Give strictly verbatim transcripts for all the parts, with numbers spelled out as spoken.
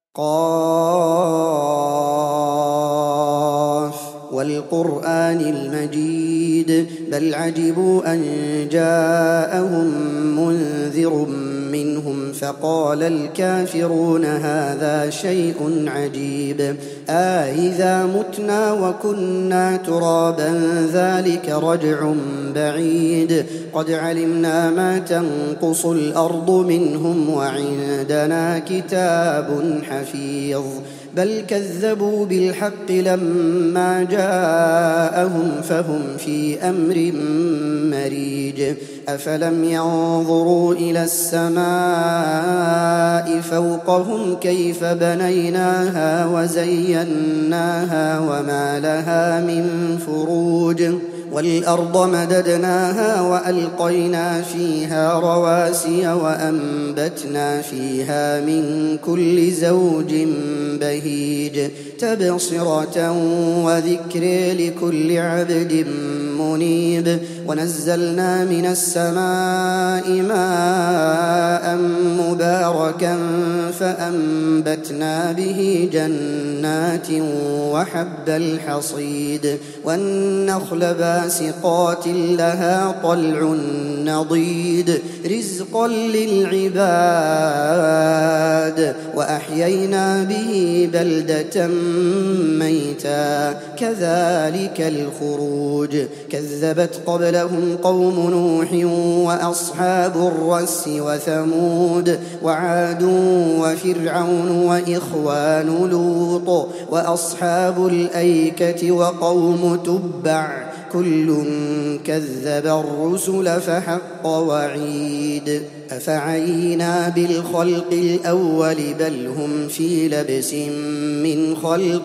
قاف والقرآن المجيد بل عجبوا أن جاءهم منذر منهم فقال الكافرون هذا شيء عجيب أإذا متنا وكنا ترابا ذلك رجع بعيد قد علمنا ما تنقص الأرض منهم وعندنا كتاب حفيظ بل كذبوا بالحق لما جاءهم فهم في أمر مريج أفلم ينظروا إلى السماء فوقهم كيف بنيناها وزيناها وما لها من فروج والأرض مددناها وألقينا فيها رواسي وأنبتنا فيها من كل زوج بهيج تبصرة وذكر لكل عبد منيب ونزلنا من السماء ماء مباركا فأنبتنا به جنات وحب الحصيد والنخل باسقات لها طلع نضيد رزقا للعباد وأحيينا به بلدة ميتا كذلك الخروج كذبت قبلهم قوم نوح وأصحاب الرس وثمود وعاد وفرعون وإخوان لوط وأصحاب الأيكة وقوم تبع كل كذب الرسل فحق وعيد أفعينا بالخلق الأول بل هم في لبس من خلق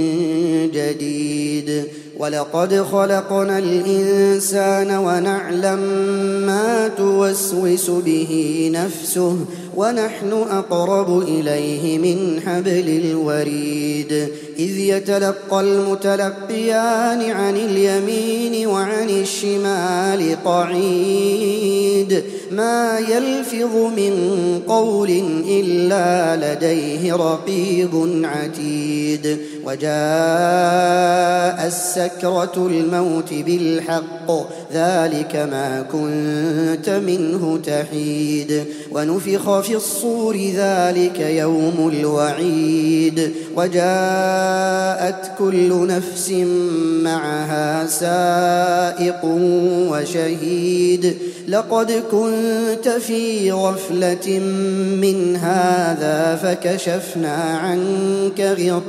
جديد ولقد خلقنا الإنسان ونعلم ما توسوس به نفسه ونحن أقرب إليه من حبل الوريد إذ يتلقى المتلقيان عن اليمين وعن الشمال قعيد ما يلفظ من قول إلا لديه رقيب عتيد وجاء السكرة الموت بالحق ذلك ما كنت منه تحيد ونفخ في الصور ذلك يوم الوعيد وجاءت كل نفس معها سائق وشهيد لقد كنت في غفلة من هذا فكشفنا عنك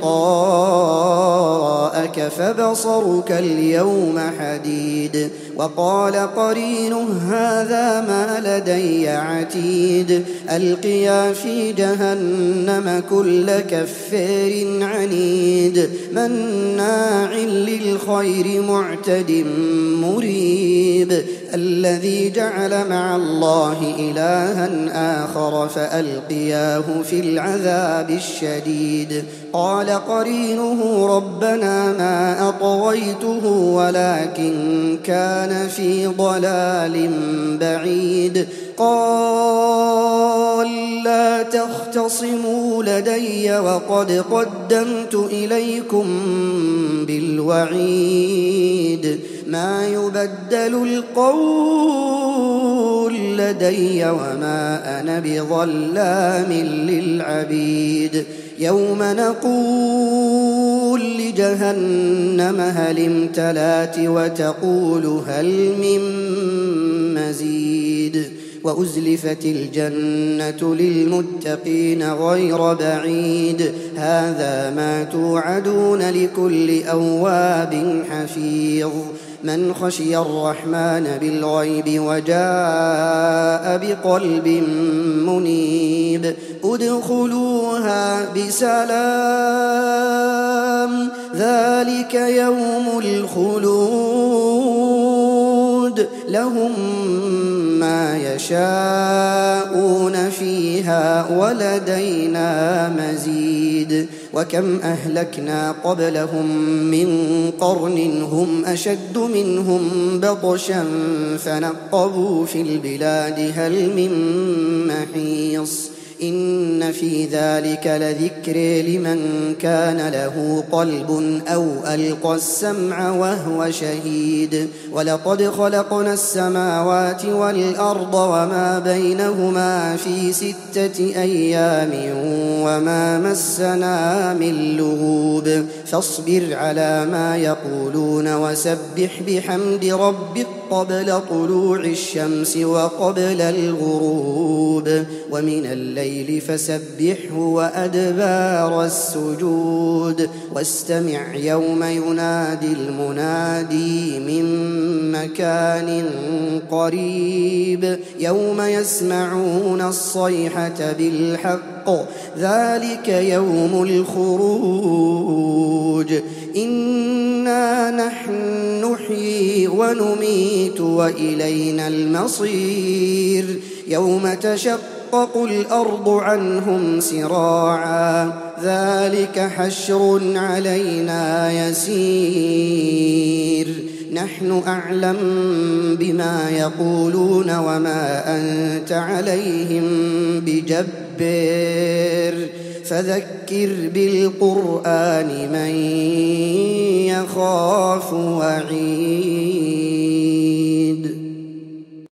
غطاءك فبصرك اليوم حديد وقال قرينه هذا ما لدي عتيد ألقيا في جهنم كل كفار عنيد مناع للخير معتد مريب الذي جعل مع الله إلها آخر فألقياه في العذاب الشديد قال قرينه ربنا ما أطغيته ولكن كان في ضلال بعيد قال لا تختصموا لدي وقد قدمت إليكم بالوعيد ما يبدل القول لدي وما أنا بظلام للعبيد يوم نقول لجهنم هل امتلأت وتقول هل من مزيد وأزلفت الجنة للمتقين غير بعيد هذا ما توعدون لكل أواب حفيظ من خشي الرحمن بالغيب وجاء بقلب منيب ادخلوها بسلام ذلك يوم الخلود لهم ما يشاءون فيها ولدينا مزيد وكم أهلكنا قبلهم من قرن هم أشد منهم بطشا فنقبوا في البلاد هل من محيص إن في ذلك لذكر لمن كان له قلب أو ألقى السمع وهو شهيد ولقد خلقنا السماوات والأرض وما بينهما في ستة أيام وما مسنا من لغوب فاصبر على ما يقولون وسبح بحمد ربك قبل طلوع الشمس وقبل الغروب ومن الليل فسبحه وأدبار السجود واستمع يوم ينادي المنادي من مكان قريب يوم يسمعون الصيحة بالحق ذلك يوم الخروج إنا نحن نحيي ونميت وإلينا المصير يوم تشقق الأرض عنهم سراعا ذلك حشر علينا يسير نحن أعلم بما يقولون وما أنت عليهم بجبار فذكر بالقرآن من يخاف وعيد